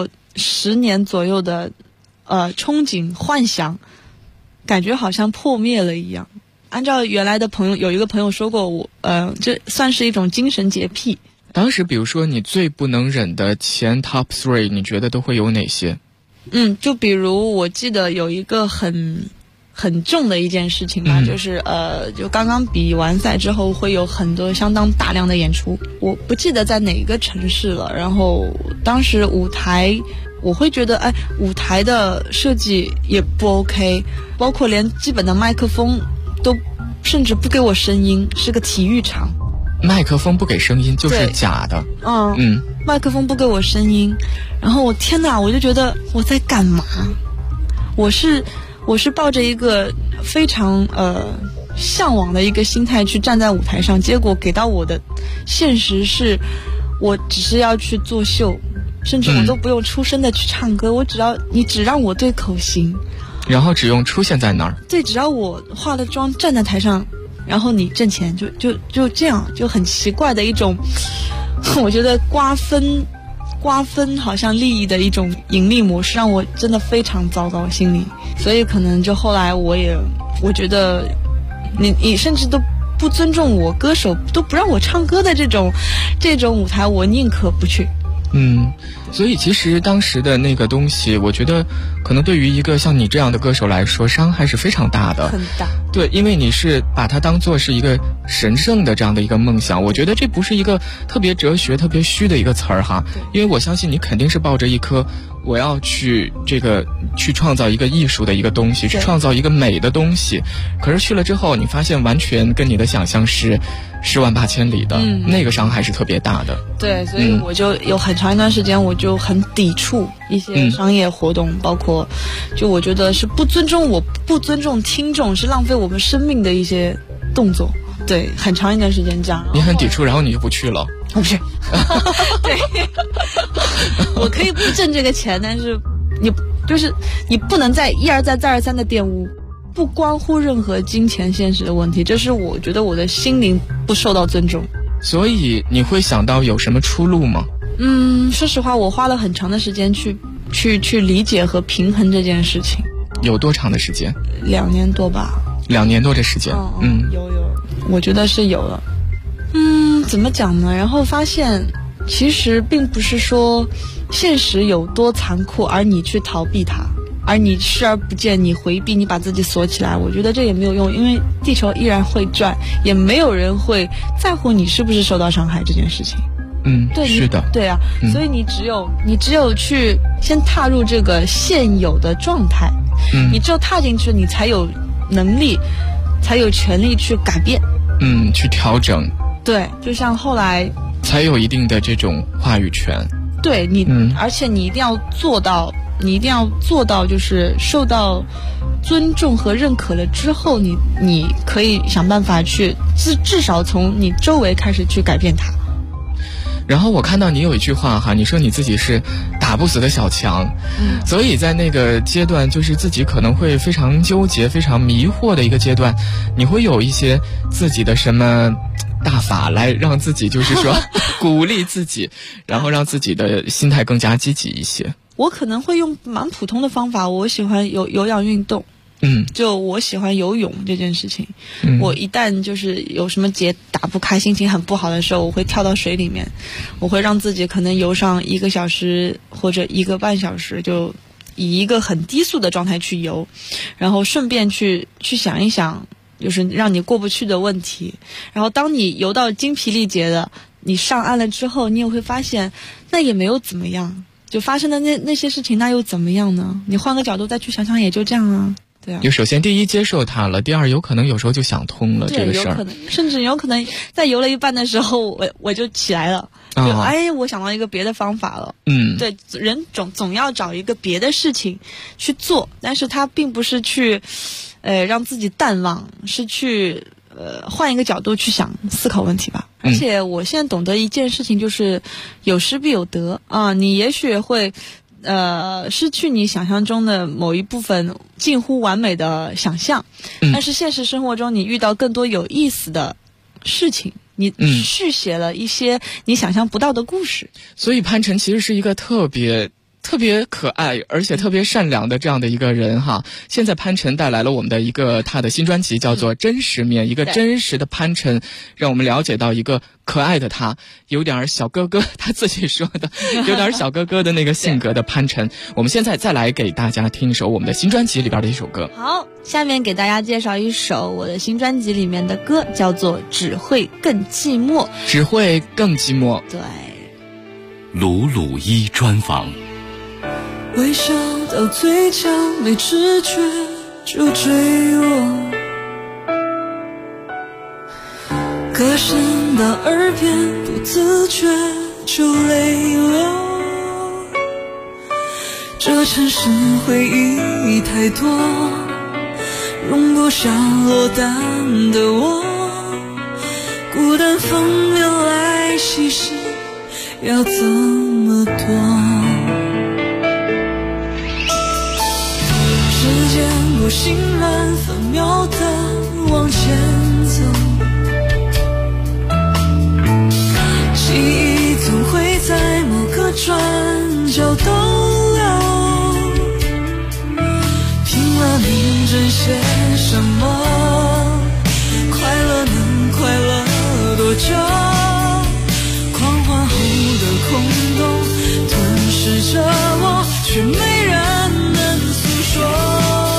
I: 10年左右的憧憬幻想感觉好像破灭了一样。按照原来的朋友，有一个朋友说过我，这算是一种精神洁癖。
J: 当时比如说你最不能忍的前 top 3，你觉得都会有哪些？
I: 就比如我记得有一个很重的一件事情吧，就是就刚刚比完赛之后会有很多相当大量的演出，我不记得在哪一个城市了。然后当时舞台，我会觉得舞台的设计也不 OK， 包括连基本的麦克风都甚至不给我声音，是个体育场。
J: 麦克风不给声音就是假的。
I: 麦克风不给我声音，然后我天哪，我就觉得我在干嘛？我是抱着一个非常向往的一个心态去站在舞台上，结果给到我的现实是，我只是要去作秀，甚至我都不用出声的去唱歌，你只让我对口型，
J: 然后只用出现在那儿。对，
I: 只要我化了妆站在台上，然后你挣钱，就这样，就很奇怪的一种，我觉得瓜分好像利益的一种盈利模式，让我真的非常糟糕心里。所以可能就后来我觉得你甚至都不尊重我，歌手都不让我唱歌的这种舞台，我宁可不去。
J: 所以其实当时的那个东西，我觉得可能对于一个像你这样的歌手来说，伤害是非常大的。
I: 很大。
J: 对，因为你是把它当作是一个神圣的这样的一个梦想，我觉得这不是一个特别哲学特别虚的一个词儿哈。因为我相信你肯定是抱着一颗我要去创造一个艺术的一个东西，去创造一个美的东西，可是去了之后你发现完全跟你的想象是10万8千里的，那个伤害是特别大的。
I: 对，所以我就有很长一段时间我就很抵触一些商业活动，包括就我觉得是不尊重听众，是浪费我们生命的一些动作。对，很长一段时间这样。
J: 你很抵触，然后你就不去了？
I: 我不去。对，我可以不挣这个钱，但是你不能再一而再再而三的玷污，不关乎任何金钱现实的问题，这是我觉得我的心灵不受到尊重。
J: 所以你会想到有什么出路吗？
I: 说实话，我花了很长的时间去理解和平衡这件事情。
J: 有多长的时间
I: ？2年多吧。
J: 2年多的时间。
I: 有，我觉得是有了。怎么讲呢？然后发现其实并不是说现实有多残酷而你去逃避它，而你视而不见，你回避，你把自己锁起来，我觉得这也没有用，因为地球依然会转，也没有人会在乎你是不是受到伤害这件事情。对，
J: 是的，
I: 对啊，所以你只有去先踏入这个现有的状态，你只有踏进去，你才有能力，才有权利去改变，
J: 去调整。
I: 对，就像后来
J: 才有一定的这种话语权。
I: 对你，而且你一定要做到，就是受到尊重和认可了之后，你可以想办法去至少从你周围开始去改变它。
J: 然后我看到你有一句话哈，你说你自己是打不死的小强，所以在那个阶段，就是自己可能会非常纠结、非常迷惑的一个阶段，你会有一些自己的什么大法来让自己就是说鼓励自己，然后让自己的心态更加积极一些？
I: 我可能会用蛮普通的方法，我喜欢有氧运动。 就我喜欢游泳这件事情，我一旦就是有什么节打不开，心情很不好的时候，我会跳到水里面，我会让自己可能游上1个小时或者1个半小时，就以一个很低速的状态去游，然后顺便去想一想就是让你过不去的问题，然后当你游到精疲力竭的你上岸了之后，你也会发现那也没有怎么样，就发生的那些事情那又怎么样呢？你换个角度再去想想也就这样啊。对啊，
J: 就首先第一接受它了，第二有可能有时候就想通了这个事儿，
I: 有可能甚至有可能在游了一半的时候我就起来了，我想到一个别的方法了。对，人总要找一个别的事情去做，但是他并不是去让自己淡忘，是去换一个角度去思考问题吧。而且我现在懂得一件事情，就是有失必有得啊，你也许会失去你想象中的某一部分近乎完美的想象，但是现实生活中你遇到更多有意思的事情，你续写了一些你想象不到的故事。
J: 所以潘晨其实是一个特别可爱而且特别善良的这样的一个人哈。现在潘晨带来了我们的他的新专辑叫做真实面，一个真实的潘晨，让我们了解到一个可爱的他，有点小哥哥，他自己说的有点小哥哥的那个性格的潘晨。我们现在再来给大家听一首我们的新专辑里边的一首歌。
I: 好，下面给大家介绍一首我的新专辑里面的歌，叫做只会更寂寞。
J: 只会更寂寞。
I: 对，
C: 鲁鲁一专访。
K: 微笑到嘴角没知觉就坠落，歌声到耳边不自觉就泪流，这城市回忆太多，容不下落单的我，孤单风流来袭时要怎么躲？时间不心乱分秒地往前走，记忆总会在某个转角逗留，拼了命争些什么，快乐能快乐多久，狂欢后的空洞吞噬着我，却没人能诉说。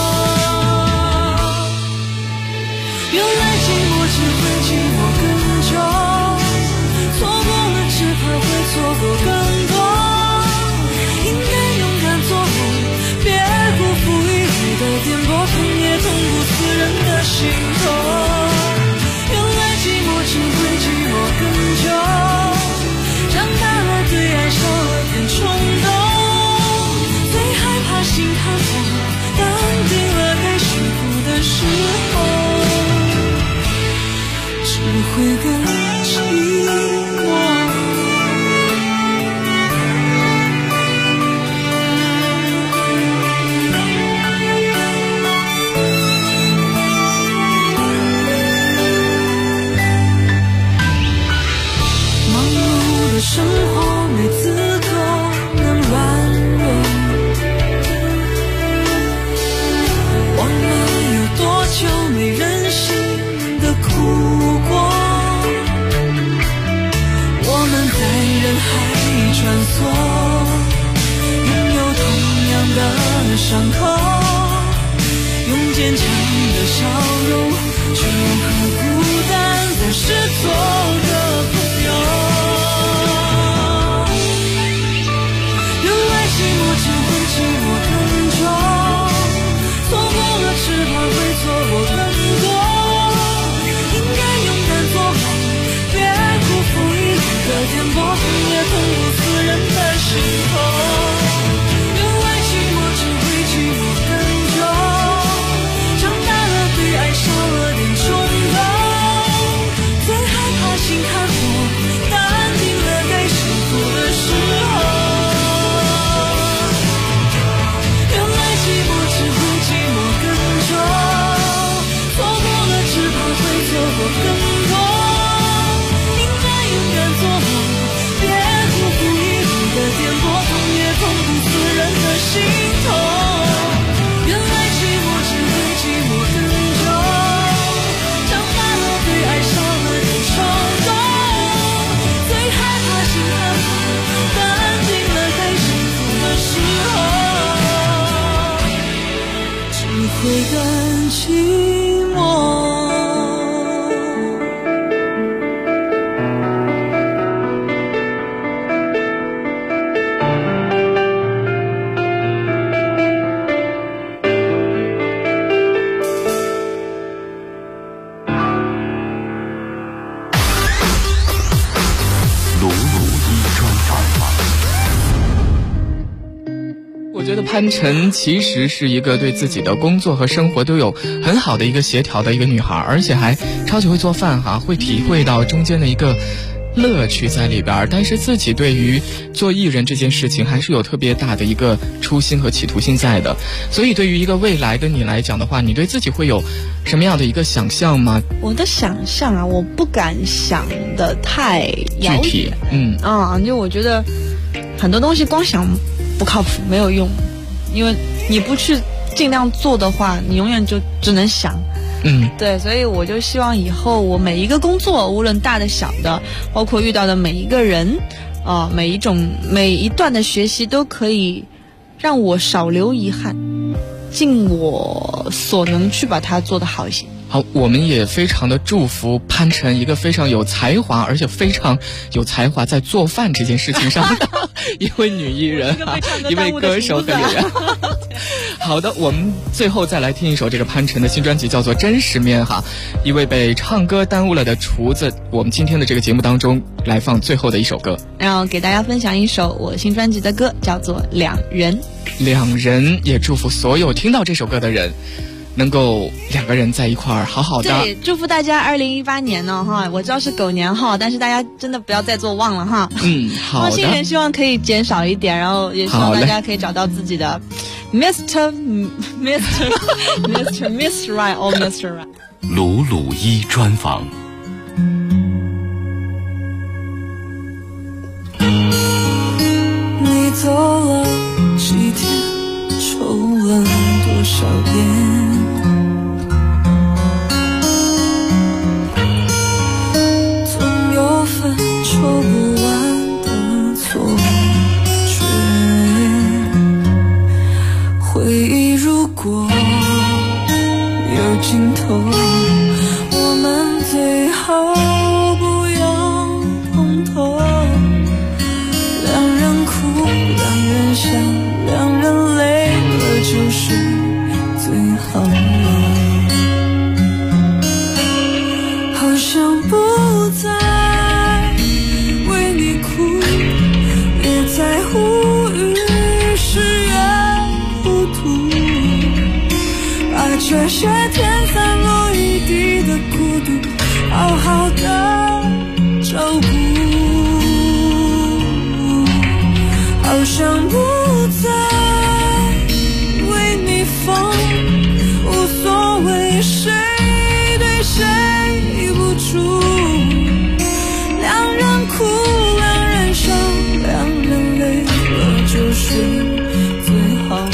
K: 原来寂寞只会寂寞更久，错过了只怕会错过更多，应该勇敢做梦，别辜负一路的颠簸，痛也痛不死人的心头。原来寂寞只会寂寞更久，长大了对爱少了点冲动，最害怕心塌方，淡定了该幸福的时候，只会更寂寞。忙碌的生活没资格能软弱，忘了有多久没人心的哭过，我们在人海穿梭，拥有同样的伤口，用坚强的笑容去融合孤单，暂时做个朋友。原来寂寞只会寂寞更久，错过了只怕会错过更多，应该勇敢做梦，别辜负一路的颠簸，痛也痛不死人的心头。原来寂寞只会寂寞更久，长大了对爱少了点冲动，最害怕会更寂寞。
J: 我觉得潘晨其实是一个对自己的工作和生活都有很好的一个协调的一个女孩，而且还超级会做饭哈，会体会到中间的一个乐趣在里边。但是自己对于做艺人这件事情还是有特别大的一个初心和企图心在的。所以对于一个未来的你来讲的话，你对自己会有什么样的一个想象吗？
I: 我的想象啊，我不敢想的太
J: 具体。
I: 就我觉得很多东西光想不靠谱，没有用，因为你不去尽量做的话，你永远就只能想。对，所以我就希望以后我每一个工作，无论大的小的，包括遇到的每一个人，每一段的学习都可以让我少留遗憾，尽我所能去把它做得好一些。
J: 好，我们也非常的祝福潘晨，一个非常有才华，而且非常有才华在做饭这件事情上的一位女艺人一位歌手和演员。好的，我们最后再来听一首这个潘晨的新专辑，叫做《真实面》哈。一位被唱歌耽误了的厨子，我们今天的这个节目当中来放最后的一首歌，
I: 然后给大家分享一首我新专辑的歌，叫做《两人》。
J: 两人，也祝福所有听到这首歌的人能够两个人在一块儿好好的。
I: 对，祝福大家2018年呢哈，我知道是狗年哈，但是大家真的不要再做忘了哈。
J: 好的。
I: 新年希望可以减少一点，然后也希望大家可以找到自己的 Mr. Right or Mr. Right。
C: 鲁鲁一专访。
K: 你走了几天，抽了多少烟？总有份抽不完的错觉。回忆如果有尽头，我们最好不要碰头。两人哭，两人笑，两人累了就是最好了。好像不再为你哭，也在乎于事缘糊涂，把这些天散落一地的孤独好好的照顾。好像不再为你疯，无所谓谁对谁不住。两人哭，两人伤，两人累了就是最好了。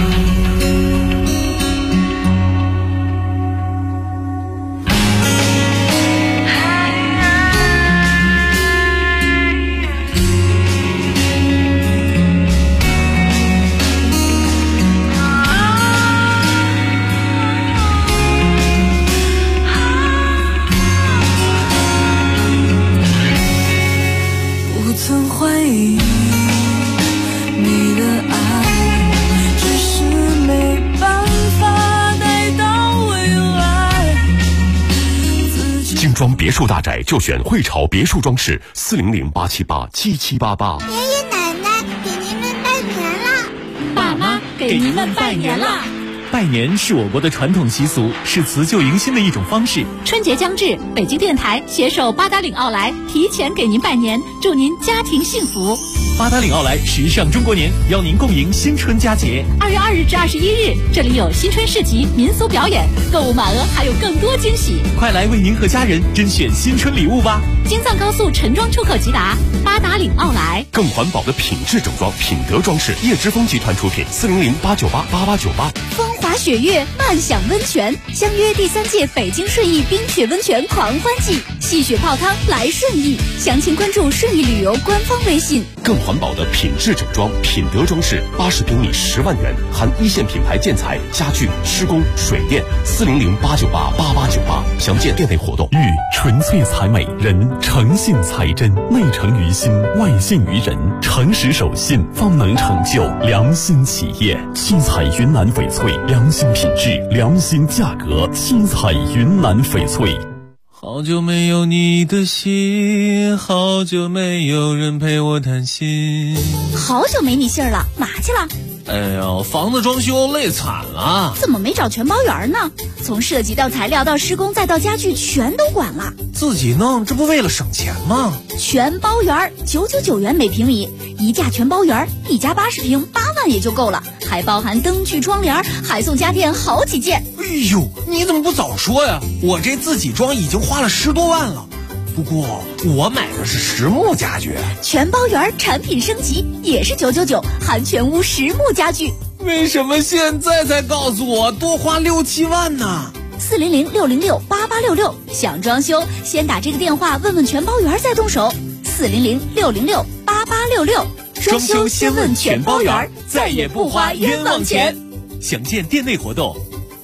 L: 装别墅大宅就选汇潮别墅装饰，400-878-7788。
P: 爷爷奶奶给您们拜年啦！
A: 爸妈给您们拜年啦！
M: 拜年是我国的传统习俗，是辞旧迎新的一种方式。
A: 春节将至，北京电台携手八达岭奥莱提前给您拜年，祝您家庭幸福。
M: 八达岭奥莱时尚中国年，邀您共迎新春佳节。
A: 2月2日至21日，这里有新春市集、民俗表演，购物满额还有更多惊喜。
M: 快来为您和家人甄选新春礼物吧！
A: 京藏高速陈庄出口直达，八达岭奥莱。
L: 更环保的品质整装，品德装饰，叶之峰集团出品，400-898-8898。
P: 风华
A: 滑雪月，慢享温泉，相约第3届北京顺义冰雪温泉狂欢季，戏雪泡汤来顺义。详情关注顺义旅游官方微信。
L: 更环保的品质整装，品德装饰，80平米10万元，含1线品牌建材、家具、施工、水电。400-898-8898，详见店内活动。
R: 玉纯粹才美，人诚信才真，内诚于心，外信于人，诚实守信，方能成就良心企业。七彩云南翡翠，良心品质，良心价格。七彩云南翡翠。
S: 好久没有你的信，好久没有人陪我谈心。
A: 好久没你信儿了，哪去了？
S: 哎呀，房子装修累惨了。
A: 怎么没找全包员呢？从设计到材料到施工再到家具全都管了。
S: 自己弄，这不为了省钱吗？
A: 全包员999元每平米，一价全包员，一家80平8万也就够了，还包含灯具、窗帘，还送家电好几件。
S: 哎呦，你怎么不早说呀？我这自己装已经花了10多万了。不过我买的是实木家具，
A: 全包员产品升级也是999，含全屋实木家具。
S: 为什么现在才告诉我多花6、7万呢
A: ？400-606-8866，想装修先打这个电话问问全包员再动手。400-606-8866，
O: 装修先问全包员，再也不花冤枉钱。详见店内活动。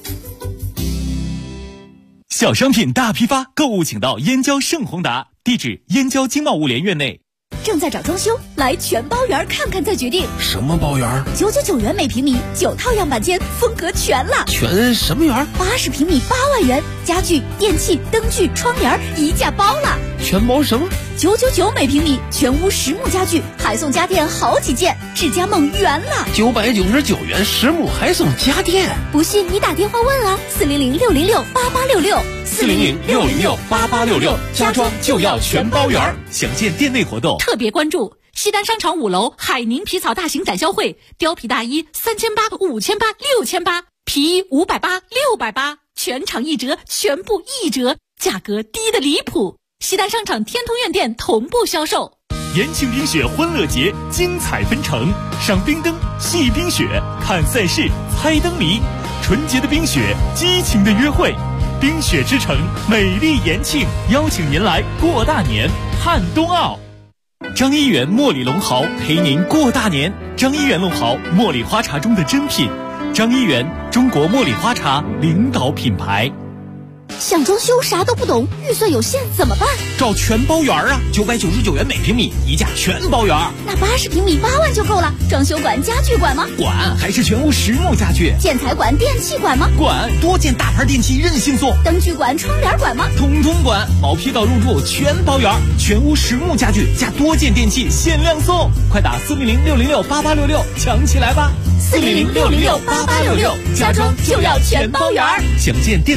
O: 小商品大批发，购物请到燕郊盛宏达，地址燕郊经贸物联院内。
A: 正在找装修，来全包员看看再决定。
S: 什么包员
A: ？999元每平米，9套样板间，风格全了。
S: 全什么园
A: ？80平米8万元，家具、电器、灯具、窗帘一价包了。
S: 全包什么
A: ？999每平米，全屋实木家具，还送家电好几件，智家梦圆了。
S: 999元实木还送家电，
A: 不信你打电话问啊，400-606-8866。
O: 400-606-8866，家装就要全包员。详见店内活动。
A: 特别关注西单商场5楼海宁皮草大型展销会，貂皮大衣3800、5800、6800，皮衣580、680，全场1折，全部1折，价格低得离谱。西单商场天通苑店同步销售。
M: 延庆冰雪欢乐节精彩纷呈，赏冰灯、戏冰雪、看赛事、猜灯谜，纯洁的冰雪，激情的约会。冰雪之城，美丽延庆，邀请您来过大年，看冬奥。张一元茉莉龙毫陪您过大年。张一元龙毫，茉莉花茶中的珍品。张一元，中国茉莉花茶领导品牌。
A: 想装修啥都不懂，预算有限怎么办？
S: 找全包员啊，999元每平米，一价全包员。
A: 那80平米8万就够了。装修管、家具管吗？
S: 管，还是全屋实木家具。
A: 建材管、电器管吗？
S: 管，多件大牌电器任性送。
A: 灯具管、窗帘管吗？
S: 统统管，毛坯到入住全包员，全屋实木家具加多件电器限量送。快打400-606-8866，抢起来吧！
A: 400-606-8866，家装就要全包员。
S: 详见店。